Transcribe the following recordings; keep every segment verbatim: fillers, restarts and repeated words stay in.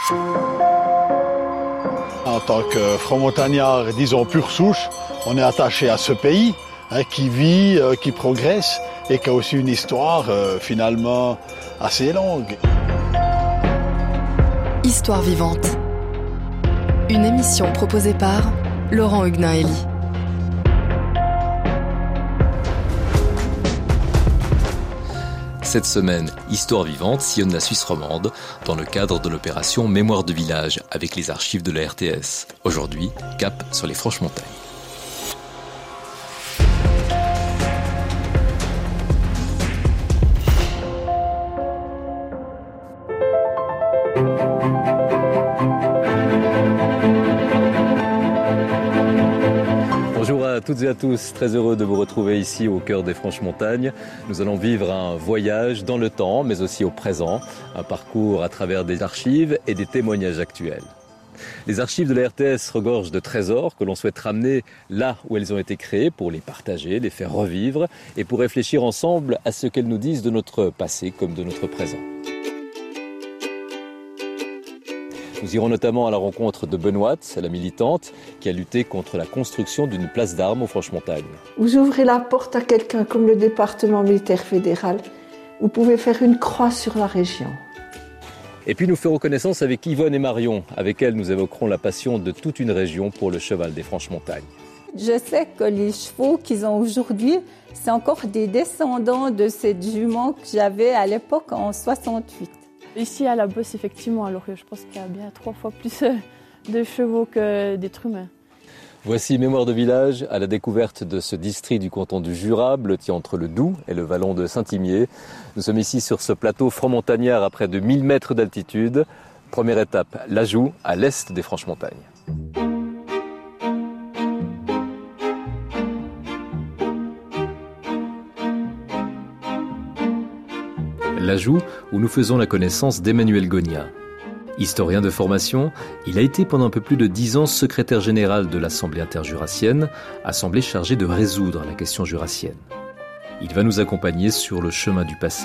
En tant que franc-montagnard, disons pure souche, on est attaché à ce pays hein, qui vit, euh, qui progresse et qui a aussi une histoire euh, finalement assez longue. Histoire vivante. Une émission proposée par Laurent Huguenin-Elie. Cette semaine, Histoire vivante sillonne la Suisse romande dans le cadre de l'opération Mémoire de village avec les archives de la R T S. Aujourd'hui, cap sur les Franches-Montagnes. Bonjour à toutes et à tous, très heureux de vous retrouver ici au cœur des Franches-Montagnes. Nous allons vivre un voyage dans le temps, mais aussi au présent, un parcours à travers des archives et des témoignages actuels. Les archives de la R T S regorgent de trésors que l'on souhaite ramener là où elles ont été créées pour les partager, les faire revivre et pour réfléchir ensemble à ce qu'elles nous disent de notre passé comme de notre présent. Nous irons notamment à la rencontre de Benoît, la militante, qui a lutté contre la construction d'une place d'armes aux Franches-Montagnes. Vous ouvrez la porte à quelqu'un comme le département militaire fédéral, vous pouvez faire une croix sur la région. Et puis nous ferons connaissance avec Yvonne et Marion, avec elles nous évoquerons la passion de toute une région pour le cheval des Franches-Montagnes. Je sais que les chevaux qu'ils ont aujourd'hui, c'est encore des descendants de cette jument que j'avais à l'époque en soixante-huit. Ici à la Bosse, effectivement, alors je pense qu'il y a bien trois fois plus de chevaux que d'êtres humains. Voici Mémoire de village à la découverte de ce district du canton du Jura, blotti entre le Doubs et le vallon de Saint-Imier. Nous sommes ici sur ce plateau franc-montagnard à près de mille mètres d'altitude. Première étape, l'Ajoux, à l'est des Franches-Montagnes. L'Ajoux, où nous faisons la connaissance d'Emmanuel Gonia. Historien de formation, il a été pendant un peu plus de dix ans secrétaire général de l'Assemblée interjurassienne, assemblée chargée de résoudre la question jurassienne. Il va nous accompagner sur le chemin du passé.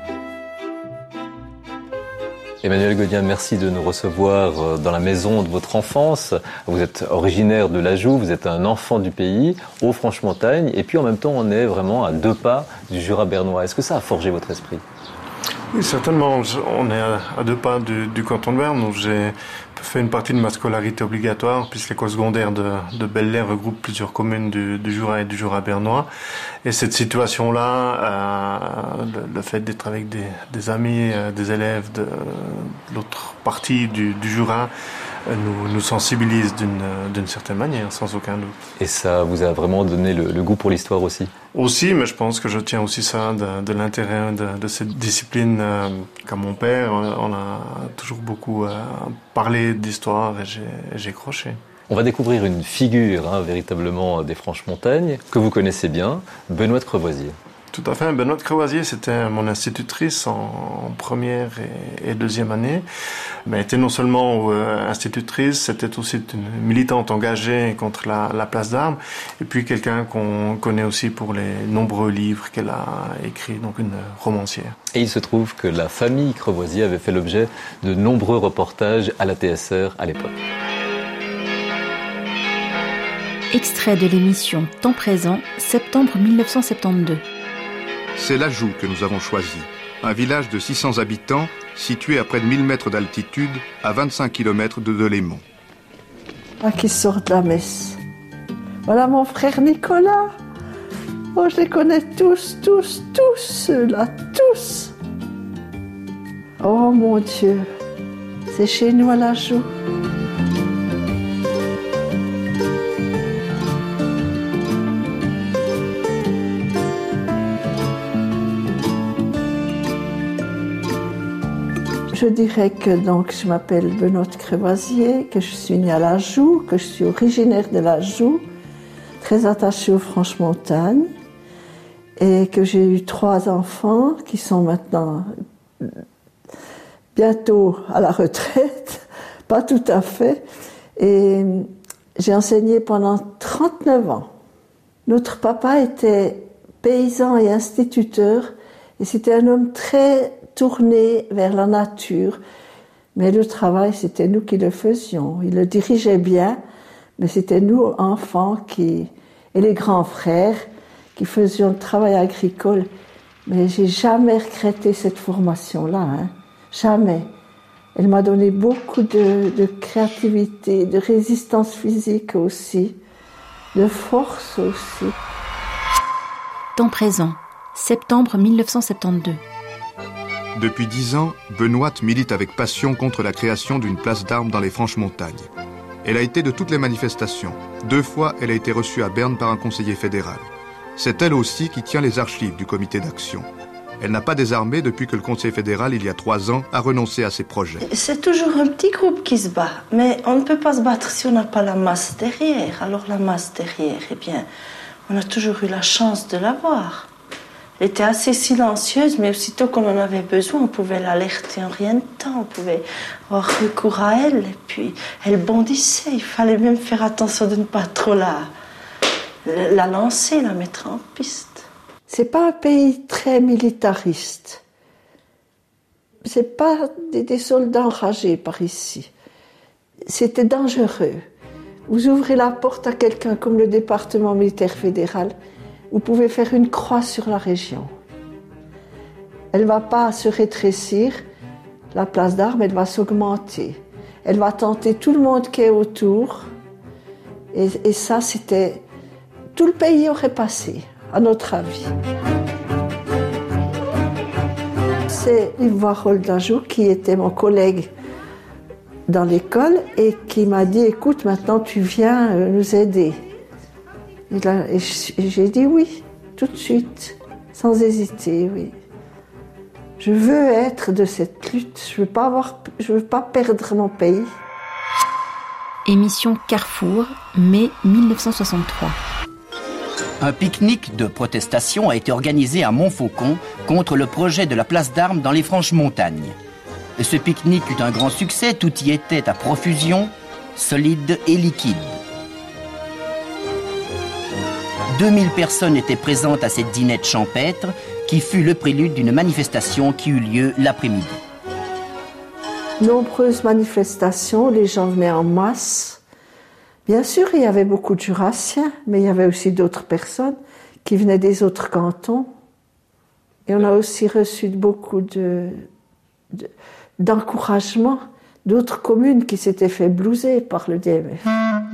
Emmanuel Gonia, merci de nous recevoir dans la maison de votre enfance. Vous êtes originaire de l'Ajoux, vous êtes un enfant du pays, aux Franches-Montagnes, et puis en même temps on est vraiment à deux pas du Jura bernois. Est-ce que ça a forgé votre esprit ? Oui, certainement. On est à deux pas du, du canton de Berne, où j'ai fait une partie de ma scolarité obligatoire, puisque l'école secondaire de, de Bel-Air regroupe plusieurs communes du, du Jura et du Jura bernois. Et cette situation-là, euh, le, le fait d'être avec des, des amis, euh, des élèves de, de l'autre partie du, du Jura, nous, nous sensibilise d'une, d'une certaine manière, sans aucun doute. Et ça vous a vraiment donné le, le goût pour l'histoire aussi ? Aussi, mais je pense que je tiens aussi ça de, de l'intérêt de, de cette discipline. Euh, comme mon père, on a toujours beaucoup euh, parlé d'histoire et j'ai, et j'ai croché. On va découvrir une figure hein, véritablement des Franches-Montagnes que vous connaissez bien, Benoît de Crevoisier. Tout à fait. Benoît de Crevoisier, c'était mon institutrice en première et, et deuxième année. Mais elle était non seulement euh, institutrice, c'était aussi une militante engagée contre la, la place d'armes. Et puis quelqu'un qu'on connaît aussi pour les nombreux livres qu'elle a écrits, donc une romancière. Et il se trouve que la famille Crevoisier avait fait l'objet de nombreux reportages à la T S R à l'époque. Extrait de l'émission Temps présent, septembre mille neuf cent soixante-douze. C'est l'Ajoux que nous avons choisi, un village de six cents habitants situé à près de mille mètres d'altitude, à vingt-cinq kilomètres de Delémont. Ah, qui sort de la messe. Voilà mon frère Nicolas. Oh, je les connais tous, tous, tous, ceux-là, tous. Oh mon Dieu, c'est chez nous à l'Ajoux. Je dirais que donc, je m'appelle Benoît de Crevoisier, que je suis née à l'Ajoux, que je suis originaire de l'Ajoux, très attachée aux Franches-Montagnes, et que j'ai eu trois enfants qui sont maintenant bientôt à la retraite, pas tout à fait, et j'ai enseigné pendant trente-neuf ans. Notre papa était paysan et instituteur, et c'était un homme très tourné vers la nature, Mais le travail, c'était nous qui le faisions. Il le dirigeait bien, mais c'était nous, enfants, qui, et les grands frères, qui faisions le travail agricole. Mais j'ai jamais regretté cette formation-là, hein. Jamais. Elle m'a donné beaucoup de, de créativité, de résistance physique aussi, de force aussi. Temps présent, septembre mille neuf cent soixante-douze. Depuis dix ans, Benoît milite avec passion contre la création d'une place d'armes dans les Franches-Montagnes. Elle a été de toutes les manifestations. Deux fois, elle a été reçue à Berne par un conseiller fédéral. C'est elle aussi qui tient les archives du comité d'action. Elle n'a pas désarmé depuis que le Conseil fédéral, il y a trois ans, a renoncé à ses projets. C'est toujours un petit groupe qui se bat, mais on ne peut pas se battre si on n'a pas la masse derrière. Alors la masse derrière, eh bien, on a toujours eu la chance de l'avoir. Elle était assez silencieuse, mais aussitôt qu'on en avait besoin, on pouvait l'alerter en rien de temps, on pouvait avoir recours à elle, et puis elle bondissait. Il fallait même faire attention de ne pas trop la, la lancer, la mettre en piste. C'est pas un pays très militariste. C'est pas des, des soldats enragés par ici. C'était dangereux. Vous ouvrez la porte à quelqu'un comme le département militaire fédéral, vous pouvez faire une croix sur la région. Elle ne va pas se rétrécir, la place d'armes, elle va s'augmenter. Elle va tenter tout le monde qui est autour. Et, et ça, c'était... Tout le pays aurait passé, à notre avis. C'est Yves Roldajou qui était mon collègue dans l'école et qui m'a dit « Écoute, maintenant tu viens nous aider ». Et là, et j'ai dit oui, tout de suite, sans hésiter, oui. Je veux être de cette lutte, je veux pas avoir, je veux pas perdre mon pays. Émission Carrefour, mai mille neuf cent soixante-trois. Un pique-nique de protestation a été organisé à Montfaucon contre le projet de la place d'armes dans les Franches-Montagnes. Ce pique-nique eut un grand succès, tout y était à profusion, solide et liquide. deux mille personnes étaient présentes à cette dînette champêtre qui fut le prélude d'une manifestation qui eut lieu l'après-midi. Nombreuses manifestations, les gens venaient en masse. Bien sûr, il y avait beaucoup de Jurassiens, mais il y avait aussi d'autres personnes qui venaient des autres cantons. Et on a aussi reçu beaucoup de, de, d'encouragement d'autres communes qui s'étaient fait blouser par le D M F.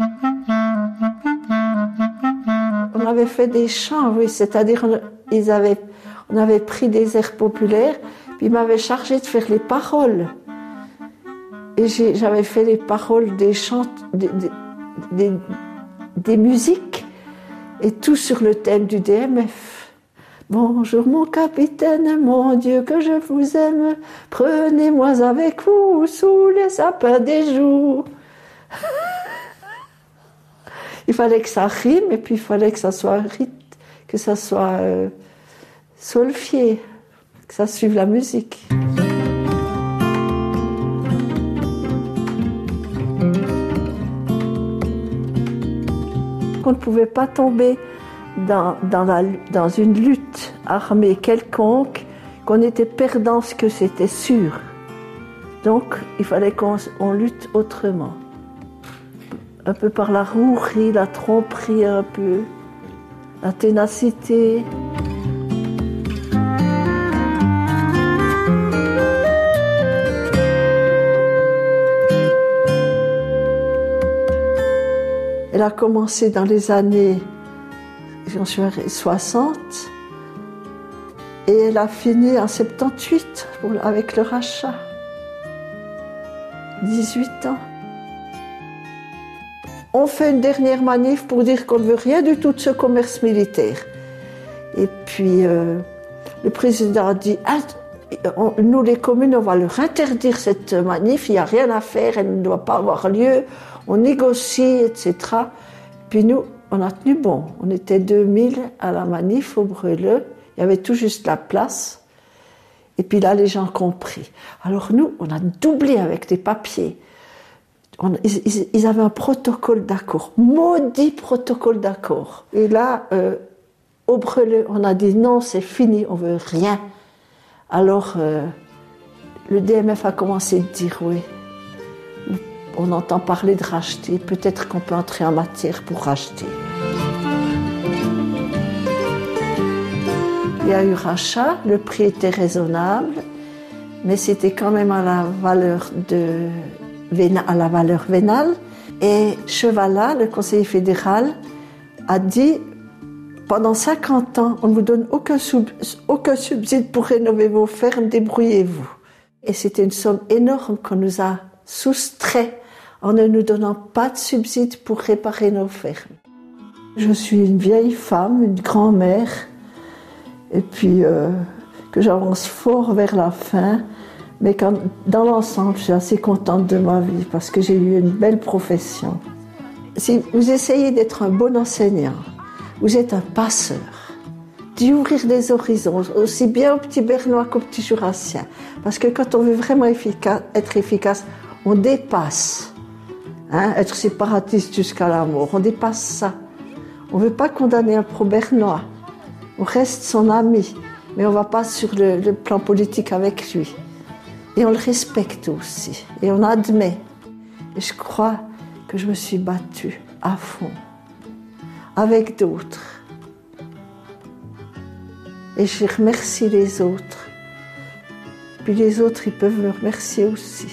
On avait fait des chants, oui, c'est-à-dire on, ils avaient, on avait pris des airs populaires, puis ils m'avaient chargé de faire les paroles. Et j'ai, j'avais fait les paroles des chants, des, des, des, des musiques, et tout sur le thème du D M F. Bonjour mon capitaine, mon Dieu que je vous aime, prenez-moi avec vous sous les sapins des jours. Il fallait que ça rime et puis il fallait que ça soit rythme, que ça soit euh, solfié, que ça suive la musique. On ne pouvait pas tomber dans, dans, la, dans une lutte armée quelconque, qu'on était perdant, ce que c'était sûr. Donc il fallait qu'on on lutte autrement. Un peu par la rouerie, la tromperie un peu, la ténacité. Elle a commencé dans les années j'en suis soixante et elle a fini en soixante-dix-huit avec le rachat. dix-huit ans. On fait une dernière manif pour dire qu'on ne veut rien du tout de ce commerce militaire. Et puis, euh, le président a dit, ah, on, nous les communes, on va leur interdire cette manif, il n'y a rien à faire, elle ne doit pas avoir lieu, on négocie, et cetera. Puis nous, on a tenu bon. On était deux mille à la manif au Brûleux, il y avait tout juste la place. Et puis là, les gens ont compris. Alors nous, on a doublé avec des papiers. On, ils, ils avaient un protocole d'accord, maudit protocole d'accord. Et là, euh, au Brûleux, on a dit non, c'est fini, on veut rien. Alors, euh, le D M F a commencé à dire oui. On entend parler de racheter, peut-être qu'on peut entrer en matière pour racheter. Il y a eu rachat, le prix était raisonnable, mais c'était quand même à la valeur, de, à la valeur vénale. Et Chevalat, le conseiller fédéral, a dit pendant cinquante ans, on ne vous donne aucun, sub, aucun subside pour rénover vos fermes, débrouillez-vous. Et c'était une somme énorme qu'on nous a soustrait en ne nous donnant pas de subside pour réparer nos fermes. Je suis une vieille femme, une grand-mère, et puis euh, que j'avance fort vers la fin, mais quand, dans l'ensemble, je suis assez contente de ma vie parce que j'ai eu une belle profession. Si vous essayez d'être un bon enseignant, vous êtes un passeur, d'ouvrir des horizons, aussi bien aux petits Bernois qu'aux petits Jurassiens. Parce que quand on veut vraiment efficace, être efficace, on dépasse. Hein, être séparatiste jusqu'à la mort, on dépasse ça. On ne veut pas condamner un pro-bernois. On reste son ami, mais on ne va pas sur le, le plan politique avec lui. Et on le respecte aussi, et on admet. Et je crois que je me suis battue à fond, avec d'autres. Et je remercie les autres. Puis les autres, ils peuvent me remercier aussi.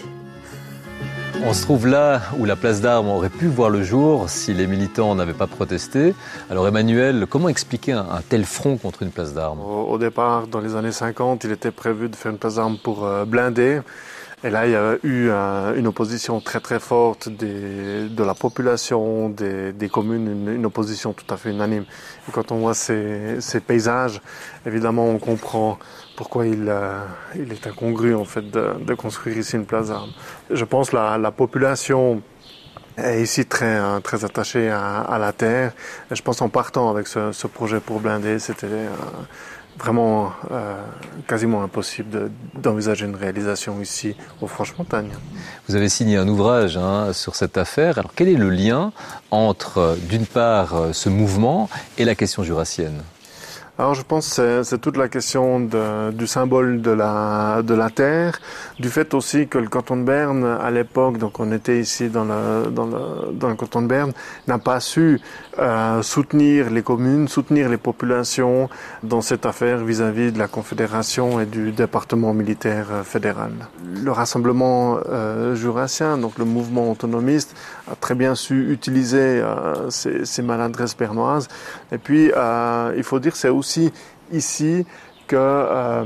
On se trouve là où la place d'Armes aurait pu voir le jour si les militants n'avaient pas protesté. Alors Emmanuel, comment expliquer un, un tel front contre une place d'Armes ? Au, au départ, dans les années cinquante, il était prévu de faire une place d'Armes pour euh, blinder. Et là, il y a eu euh, une opposition très très forte des, de la population, des, des communes, une, une opposition tout à fait unanime. Et quand on voit ces, ces paysages, évidemment, on comprend pourquoi il, euh, il est incongru en fait de, de construire ici une place d'Armes. Je pense que la, la population est ici très, très attachée à, à la terre. Et je pense en partant avec ce, ce projet pour blinder, c'était euh, vraiment euh, quasiment impossible de, d'envisager une réalisation ici au Franche-Montagne. Vous avez signé un ouvrage hein, sur cette affaire. Alors quel est le lien entre, d'une part, ce mouvement et la question jurassienne ? Alors je pense que c'est, c'est toute la question de, du symbole de la, de la terre, du fait aussi que le canton de Berne, à l'époque, donc on était ici dans le, dans le, dans le canton de Berne, n'a pas su euh, soutenir les communes, soutenir les populations dans cette affaire vis-à-vis de la Confédération et du département militaire fédéral. Le rassemblement euh, jurassien, donc le mouvement autonomiste, a très bien su utiliser euh, ces, ces maladresses bernoises. Et puis, euh, il faut dire que c'est aussi aussi ici que euh,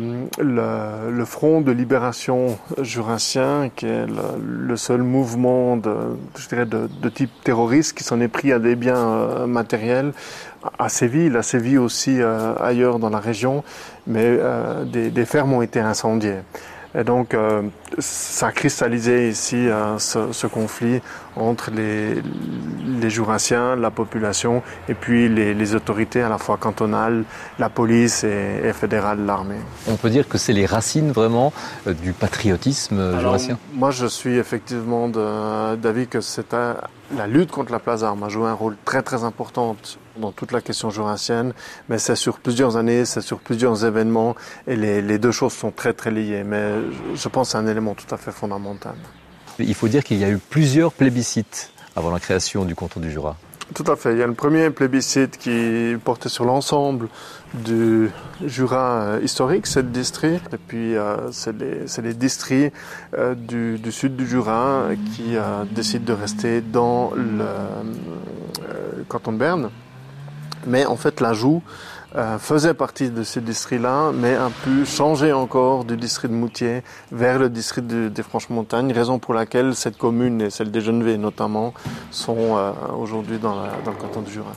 le, le Front de libération jurassien, qui est le, le seul mouvement de, je dirais de, de type terroriste qui s'en est pris à des biens euh, matériels, a sévi. Il a sévi aussi euh, ailleurs dans la région, mais euh, des, des fermes ont été incendiées. Et donc, euh, ça a cristallisé ici euh, ce, ce conflit entre les, les Jurassiens, la population, et puis les, les autorités à la fois cantonales, la police et, et fédérale, l'armée. On peut dire que c'est les racines vraiment euh, du patriotisme euh, jurassien. Moi, je suis effectivement de, d'avis que c'est un, la lutte contre la place d'Armes a joué un rôle très très important dans toute la question jurassienne, mais c'est sur plusieurs années, c'est sur plusieurs événements, et les, les deux choses sont très très liées. Mais je pense que c'est un élément tout à fait fondamental. Il faut dire qu'il y a eu plusieurs plébiscites avant la création du canton du Jura. Tout à fait. Il y a le premier plébiscite qui portait sur l'ensemble du Jura historique, sept districts. Et puis, euh, c'est, les, c'est les districts euh, du, du sud du Jura qui euh, décident de rester dans le euh, canton de Berne. Mais en fait, l'ajout euh, faisait partie de ces districts-là, mais a pu changer encore du district de Moutier vers le district de, des Franches-Montagnes, raison pour laquelle cette commune, et celle des Genevais notamment, sont euh, aujourd'hui dans, la, dans le canton du Jura.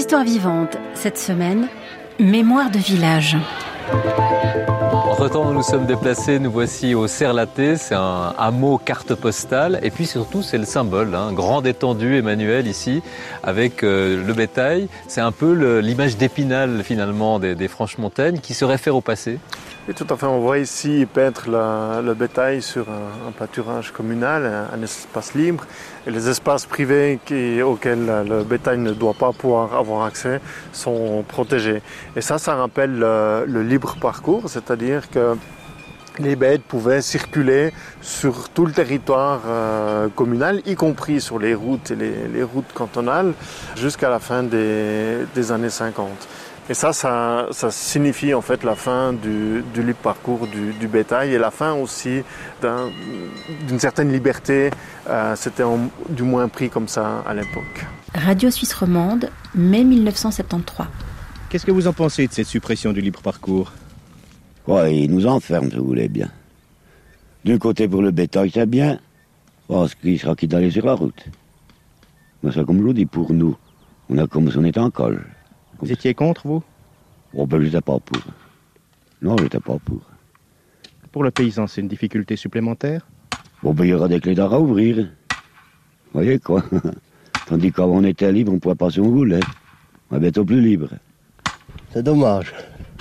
Histoire vivante, cette semaine, mémoire de village. Entre-temps, nous nous sommes déplacés, nous voici au Serlaté, c'est un hameau carte postale et puis surtout c'est le symbole, hein, grande étendue Emmanuel ici avec euh, le bétail. C'est un peu le, l'image d'Épinal finalement des, des Franches-Montagnes qui se réfère au passé. Oui, tout à fait. On voit ici paître le, le bétail sur un, un pâturage communal, un, un espace libre. Et les espaces privés qui, auxquels le bétail ne doit pas pouvoir avoir accès sont protégés. Et ça, ça rappelle le, le libre parcours, c'est-à-dire que les bêtes pouvaient circuler sur tout le territoire euh, communal, y compris sur les routes et les, les routes cantonales, jusqu'à la fin des, des années cinquante. Et ça, ça, ça signifie en fait la fin du, du libre parcours du, du bétail et la fin aussi d'un, d'une certaine liberté. Euh, c'était en, du moins pris comme ça à l'époque. Radio Suisse Romande, mai mille neuf cent soixante-treize. Qu'est-ce que vous en pensez de cette suppression du libre parcours ? Ouais, il nous enferme, si vous voulez bien. D'un côté, pour le bétail, c'est bien, parce qu'il sera quitte d'aller sur la route. Mais c'est comme je vous dis, pour nous, on a comme si on était en col. Vous étiez contre, vous ? Oh ben, je n'étais pas pour. Non, je n'étais pas pour. Pour le paysan, c'est une difficulté supplémentaire ? Bon ben, il y aura des clés d'art à ouvrir. Vous voyez quoi ? Tandis qu'avant on était libre, on pouvait passer où on voulait. On est bientôt plus libre. C'est dommage.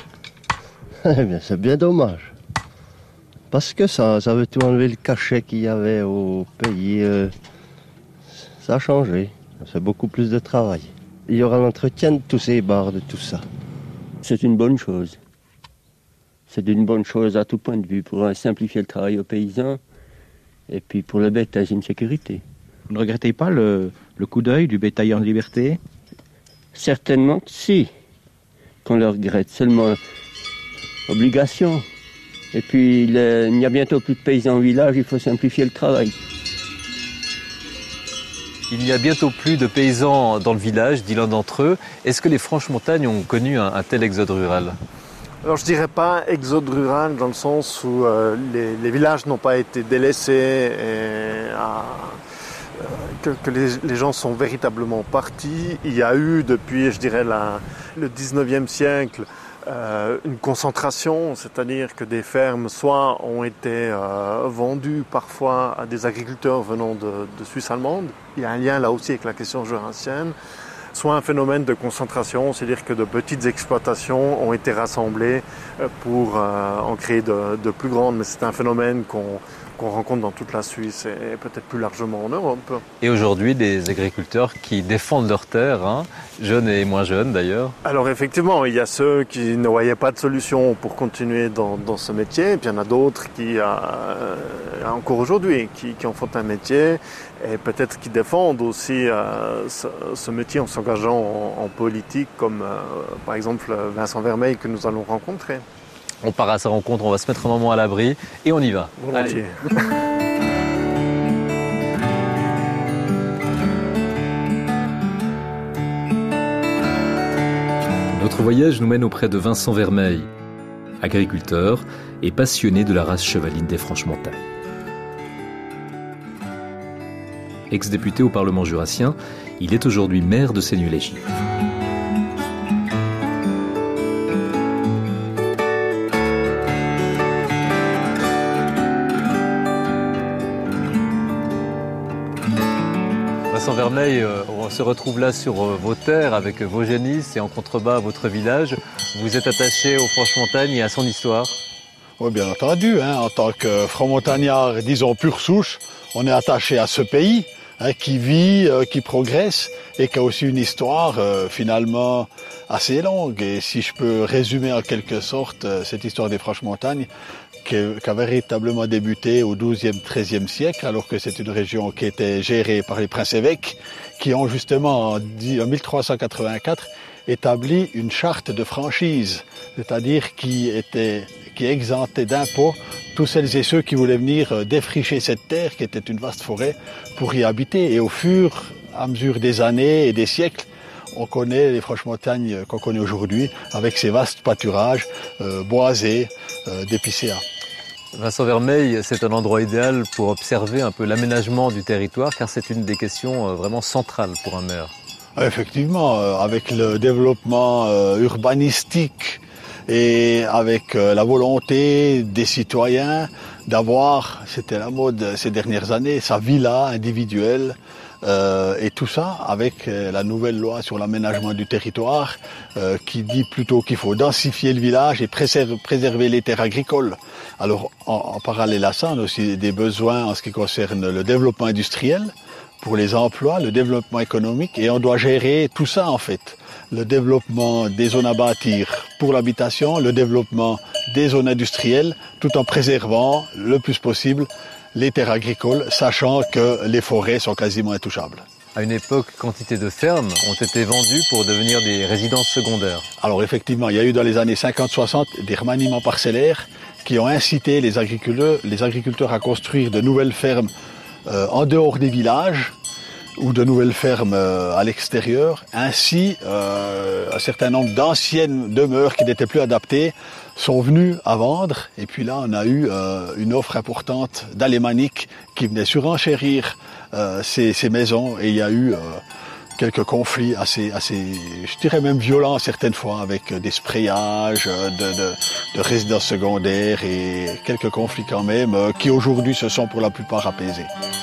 Eh bien, c'est bien dommage. Parce que ça, ça veut tout enlever le cachet qu'il y avait au pays. Euh, ça a changé. C'est beaucoup plus de travail. Il y aura l'entretien de tous ces bars, de tout ça. C'est une bonne chose. C'est une bonne chose à tout point de vue pour simplifier le travail aux paysans et puis pour le bétail, c'est une sécurité. Vous ne regrettez pas le, le coup d'œil du bétail en liberté ? Certainement que si. Qu'on le regrette. Seulement, obligation. Et puis, le, il n'y a bientôt plus de paysans au village, il faut simplifier le travail. Il n'y a bientôt plus de paysans dans le village, dit l'un d'entre eux. Est-ce que les Franches-Montagnes ont connu un, un tel exode rural ? Alors je dirais pas exode rural dans le sens où euh, les, les villages n'ont pas été délaissés et à, euh, que, que les, les gens sont véritablement partis. Il y a eu depuis, je dirais, la, le dix-neuvième siècle, Euh, une concentration, c'est-à-dire que des fermes soit ont été euh, vendues parfois à des agriculteurs venant de, de Suisse allemande. Il y a un lien là aussi avec la question jurassienne. Soit un phénomène de concentration, c'est-à-dire que de petites exploitations ont été rassemblées pour euh, en créer de, de plus grandes. Mais c'est un phénomène qu'on qu'on rencontre dans toute la Suisse et peut-être plus largement en Europe. Et aujourd'hui, des agriculteurs qui défendent leurs terres, hein, jeunes et moins jeunes d'ailleurs. Alors effectivement, il y a ceux qui ne voyaient pas de solution pour continuer dans, dans ce métier, et puis il y en a d'autres qui, euh, encore aujourd'hui, qui, qui en font un métier et peut-être qui défendent aussi euh, ce, ce métier en s'engageant en, en politique, comme euh, par exemple Vincent Vermeil que nous allons rencontrer. On part à sa rencontre, on va se mettre un moment à l'abri et on y va. Volontiers. Notre voyage nous mène auprès de Vincent Vermeil, agriculteur et passionné de la race chevaline des Franches-Montagnes. Ex-député au Parlement jurassien, il est aujourd'hui maire de Seigneux-les-Gilles. Vincent Vermeil, on se retrouve là sur vos terres avec vos génisses et en contrebas votre village. Vous êtes attaché aux Franches-Montagnes et à son histoire ? Oui, bien entendu. Hein, en tant que franc-montagnard, disons pure souche, on est attaché à ce pays hein, qui vit, euh, qui progresse et qui a aussi une histoire euh, finalement assez longue. Et si je peux résumer en quelque sorte euh, cette histoire des Franches-Montagnes, qui a véritablement débuté au douzième, treizième siècle, alors que c'est une région qui était gérée par les princes-évêques, qui ont justement en mille trois cent quatre-vingt-quatre établi une charte de franchise, c'est-à-dire qui était, qui exemptait d'impôts tous celles et ceux qui voulaient venir défricher cette terre, qui était une vaste forêt, pour y habiter. Et au fur et à mesure des années et des siècles, on connaît les Franches-Montagnes qu'on connaît aujourd'hui, avec ces vastes pâturages euh, boisés euh, d'épicéas. Vincent Vermeil, c'est un endroit idéal pour observer un peu l'aménagement du territoire, car c'est une des questions vraiment centrales pour un maire. Effectivement, euh, avec le développement euh, urbanistique et avec euh, la volonté des citoyens d'avoir, c'était la mode ces dernières années, sa villa individuelle, euh, et tout ça avec euh, la nouvelle loi sur l'aménagement du territoire euh, qui dit plutôt qu'il faut densifier le village et préserver, préserver les terres agricoles. Alors en, en parallèle à ça, on a aussi des besoins en ce qui concerne le développement industriel, pour les emplois, le développement économique, et on doit gérer tout ça en fait. Le développement des zones à bâtir pour l'habitation, le développement des zones industrielles, tout en préservant le plus possible les terres agricoles, sachant que les forêts sont quasiment intouchables. À une époque, quantité de fermes ont été vendues pour devenir des résidences secondaires. Alors effectivement, il y a eu dans les années cinquante soixante des remaniements parcellaires qui ont incité les agriculteurs, les agriculteurs à construire de nouvelles fermes euh, en dehors des villages ou de nouvelles fermes euh, à l'extérieur. Ainsi, euh, un certain nombre d'anciennes demeures qui n'étaient plus adaptées sont venues à vendre. Et puis là, on a eu euh, une offre importante d'alémaniques qui venait surenchérir euh, ces, ces maisons. Et il y a eu euh, quelques conflits assez, assez, je dirais même violents certaines fois, avec des sprayages de, de, de résidences secondaires et quelques conflits quand même, euh, qui aujourd'hui se sont pour la plupart apaisés.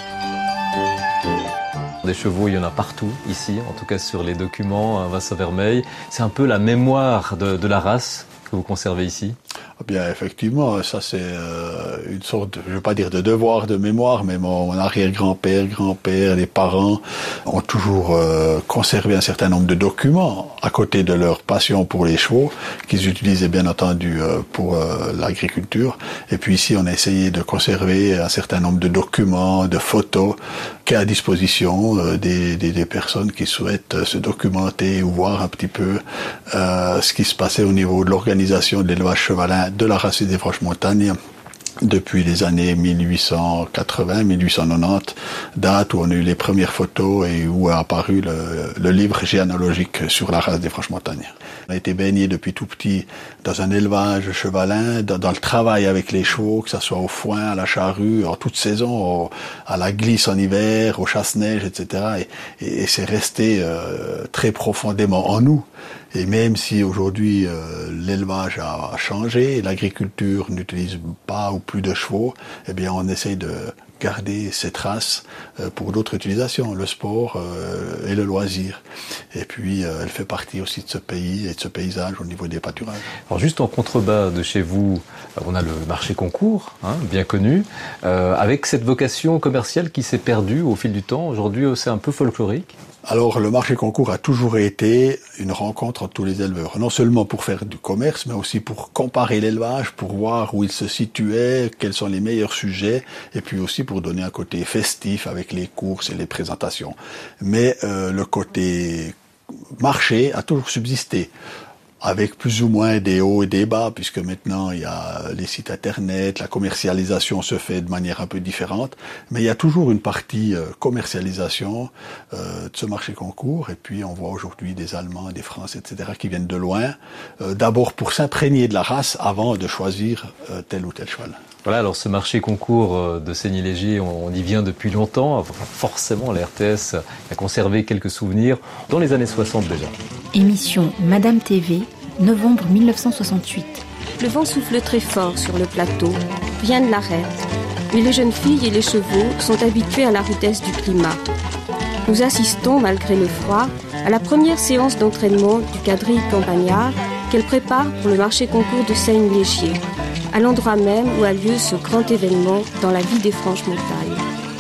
Des chevaux, il y en a partout, ici, en tout cas sur les documents, un Vincent Vermeil. C'est un peu la mémoire de, de la race que vous conservez ici? Bien, effectivement, ça c'est euh, une sorte, de, je ne veux pas dire de devoir de mémoire, mais mon, mon arrière-grand-père, grand-père, les parents ont toujours euh, conservé un certain nombre de documents à côté de leur passion pour les chevaux, qu'ils utilisaient bien entendu euh, pour euh, l'agriculture. Et puis ici, on a essayé de conserver un certain nombre de documents, de photos, qui est à disposition euh, des, des, des personnes qui souhaitent euh, se documenter ou voir un petit peu euh, ce qui se passait au niveau de l'organisation de l'élevage chevalin de la race des Franches-Montagnes depuis les années mille huit cent quatre-vingts mille huit cent quatre-vingt-dix, date où on a eu les premières photos et où a apparu le, le livre généalogique sur la race des Franches-Montagnes. On a été baigné depuis tout petit dans un élevage chevalin, dans, dans le travail avec les chevaux, que ce soit au foin, à la charrue, en toute saison, au, à la glisse en hiver, au chasse-neige, et cetera. Et, et, et c'est resté euh, très profondément en nous. Et même si aujourd'hui euh, l'élevage a, a changé, l'agriculture n'utilise pas ou plus de chevaux, eh bien on essaye de garder ces traces euh, pour d'autres utilisations, le sport euh, et le loisir. Et puis euh, elle fait partie aussi de ce pays et de ce paysage au niveau des pâturages. Alors juste en contrebas de chez vous, on a le marché concours, hein, bien connu, euh, avec cette vocation commerciale qui s'est perdue au fil du temps. Aujourd'hui, c'est un peu folklorique. Alors le marché concours a toujours été une rencontre entre tous les éleveurs, non seulement pour faire du commerce, mais aussi pour comparer l'élevage, pour voir où il se situait, quels sont les meilleurs sujets, et puis aussi pour donner un côté festif avec les courses et les présentations. Mais euh, le côté marché a toujours subsisté, avec plus ou moins des hauts et des bas, puisque maintenant il y a les sites internet, la commercialisation se fait de manière un peu différente, mais il y a toujours une partie euh, commercialisation euh, de ce marché concours, et puis on voit aujourd'hui des Allemands, des Français, et cetera qui viennent de loin, euh, d'abord pour s'imprégner de la race avant de choisir euh, tel ou tel cheval. Voilà, alors ce marché concours de Seigny-Légier, on y vient depuis longtemps. Forcément, la R T S a conservé quelques souvenirs dans les années soixante déjà. Émission Madame T V, novembre mille neuf cent soixante-huit. Le vent souffle très fort sur le plateau, rien ne l'arrête. Mais les jeunes filles et les chevaux sont habitués à la rudesse du climat. Nous assistons, malgré le froid, à la première séance d'entraînement du quadrille campagnard qu'elle prépare pour le marché concours de Seigny-Légier, à l'endroit même où a lieu ce grand événement dans la vie des Franches-Montagnes.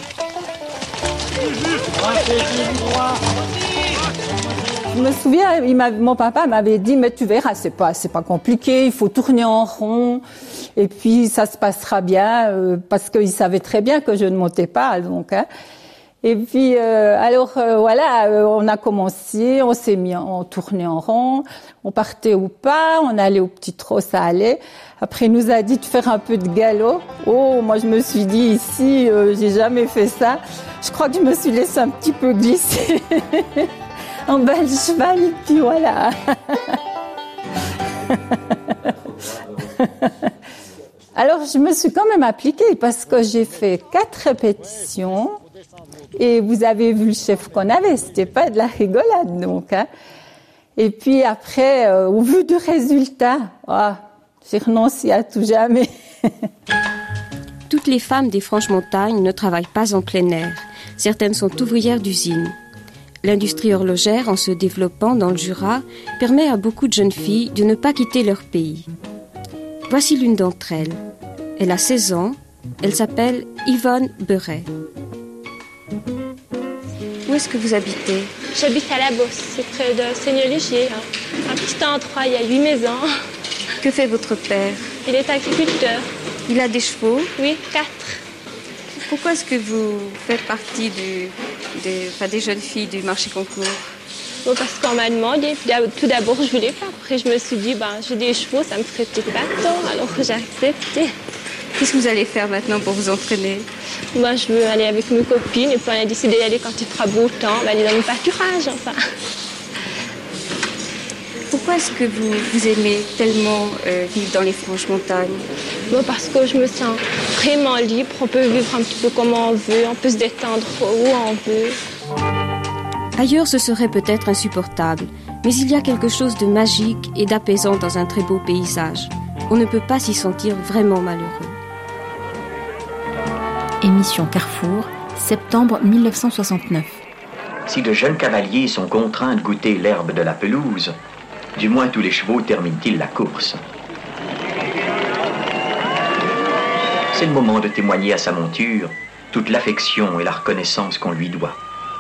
Je me souviens, il m'a, mon papa m'avait dit, mais tu verras, c'est pas, c'est pas compliqué, il faut tourner en rond, et puis ça se passera bien, euh, parce qu'il savait très bien que je ne montais pas, donc. Hein. Et puis, euh, alors euh, voilà, euh, on a commencé, on s'est mis, on tournait en rond, on partait au pas, on allait au petit trot, ça allait. Après, il nous a dit de faire un peu de galop. Oh, moi je me suis dit ici, euh, j'ai jamais fait ça. Je crois que je me suis laissé un petit peu glisser. En bas le cheval, et puis voilà. Alors, je me suis quand même appliquée parce que j'ai fait quatre répétitions Et vous avez vu le chef qu'on avait, c'était pas de la rigolade donc. Hein. Et puis après, euh, au vu du résultat, oh, j'ai renoncé à tout jamais. Toutes les femmes des Franches-Montagnes ne travaillent pas en plein air. Certaines sont ouvrières d'usine. L'industrie horlogère, en se développant dans le Jura, permet à beaucoup de jeunes filles de ne pas quitter leur pays. Voici l'une d'entre elles. Elle a seize ans. Elle s'appelle Yvonne Beuret. Où est-ce que vous habitez ? J'habite à La Bosse, c'est près de Seigneur-Légier. Hein. Un petit endroit, il y a huit maisons. Que fait votre père ? Il est agriculteur. Il a des chevaux ? Oui, quatre. Pourquoi est-ce que vous faites partie du, des, enfin, des jeunes filles du marché concours ? Bon, parce qu'on m'a demandé. Tout d'abord, je voulais pas. Après, je me suis dit, ben, j'ai des chevaux, ça me ferait peut-être pas tant. Alors j'ai accepté. Qu'est-ce que vous allez faire maintenant pour vous entraîner ? Moi, je veux aller avec mes copines. Et puis, on a décidé d'aller quand il fera beau temps, aller dans le pâturage, enfin. Pourquoi est-ce que vous, vous aimez tellement euh, vivre dans les Franches-Montagnes ? Bon, parce que je me sens vraiment libre. On peut vivre un petit peu comme on veut. On peut se détendre où on veut. Ailleurs, ce serait peut-être insupportable. Mais il y a quelque chose de magique et d'apaisant dans un très beau paysage. On ne peut pas s'y sentir vraiment malheureux. Émission Carrefour, septembre mille neuf cent soixante-neuf. Si de jeunes cavaliers sont contraints de goûter l'herbe de la pelouse, du moins tous les chevaux terminent-ils la course. C'est le moment de témoigner à sa monture toute l'affection et la reconnaissance qu'on lui doit.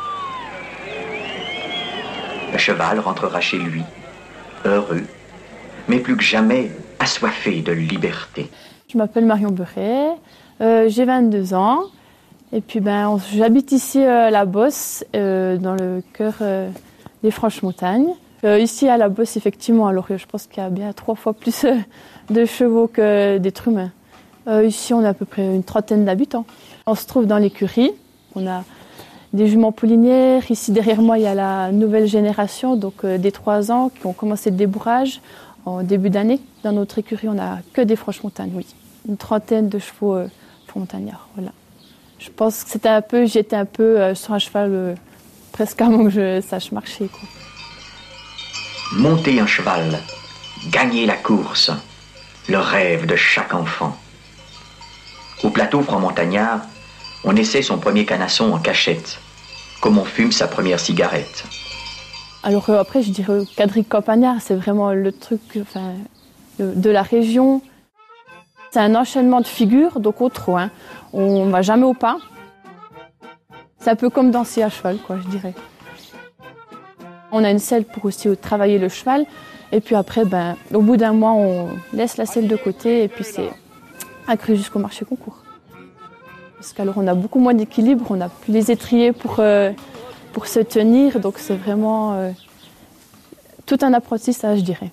Le cheval rentrera chez lui, heureux, mais plus que jamais assoiffé de liberté. Je m'appelle Marion Beuret, euh, j'ai vingt-deux ans. Et puis ben, on, j'habite ici euh, à La Bosse, euh, dans le cœur euh, des Franches-Montagnes. Euh, ici à La Bosse, effectivement, alors je pense qu'il y a bien trois fois plus euh, de chevaux que d'êtres humains. Euh, ici, on a à peu près une trentaine d'habitants. On se trouve dans l'écurie. On a des juments poulinières. Ici, derrière moi, il y a la nouvelle génération, donc euh, des trois ans, qui ont commencé le débourrage en début d'année. Dans notre écurie, on n'a que des Franches-Montagnes, oui. Une trentaine de chevaux euh, montagnards, voilà. Je pense que c'était un peu, j'étais un peu euh, sur un cheval euh, presque avant que je sache marcher, quoi. Monter un cheval, gagner la course, le rêve de chaque enfant. Au plateau franc-montagnard, on essaie son premier canasson en cachette, comme on fume sa première cigarette. Alors euh, après, je dirais quadrigue campagnard, c'est vraiment le truc enfin, de, de la région. C'est un enchaînement de figures, donc au trot, hein. On ne va jamais au pas. C'est un peu comme danser à cheval, quoi, je dirais. On a une selle pour aussi travailler le cheval. Et puis après, ben, au bout d'un mois, on laisse la selle de côté et puis c'est accru jusqu'au marché concours. Parce qu'alors on a beaucoup moins d'équilibre, on n'a plus les étriers pour, euh, pour se tenir. Donc c'est vraiment euh, tout un apprentissage, je dirais.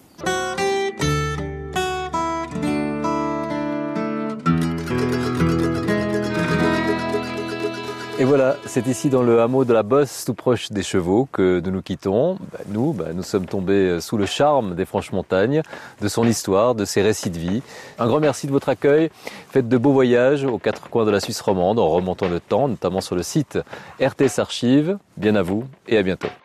Et voilà, c'est ici dans le hameau de la Bosse, tout proche des chevaux, que nous nous quittons. Bah, nous, bah, nous sommes tombés sous le charme des Franches-Montagnes, de son histoire, de ses récits de vie. Un grand merci de votre accueil. Faites de beaux voyages aux quatre coins de la Suisse romande en remontant le temps, notamment sur le site R T S Archives. Bien à vous et à bientôt.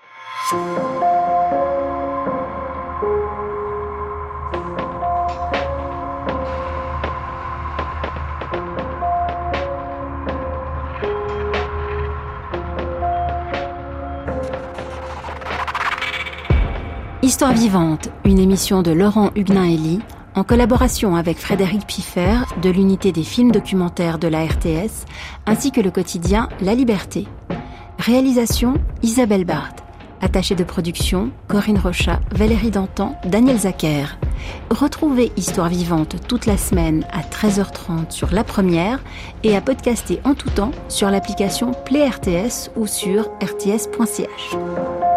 Histoire vivante, une émission de Laurent Huguenin-Elie, en collaboration avec Frédéric Piffer de l'unité des films documentaires de la R T S, ainsi que le quotidien La Liberté. Réalisation Isabelle Barthes. Attachée de production Corinne Rochat, Valérie Dantan, Daniel Zacher. Retrouvez Histoire vivante toute la semaine à treize heures trente sur La Première et à podcaster en tout temps sur l'application Play R T S ou sur r t s point c h.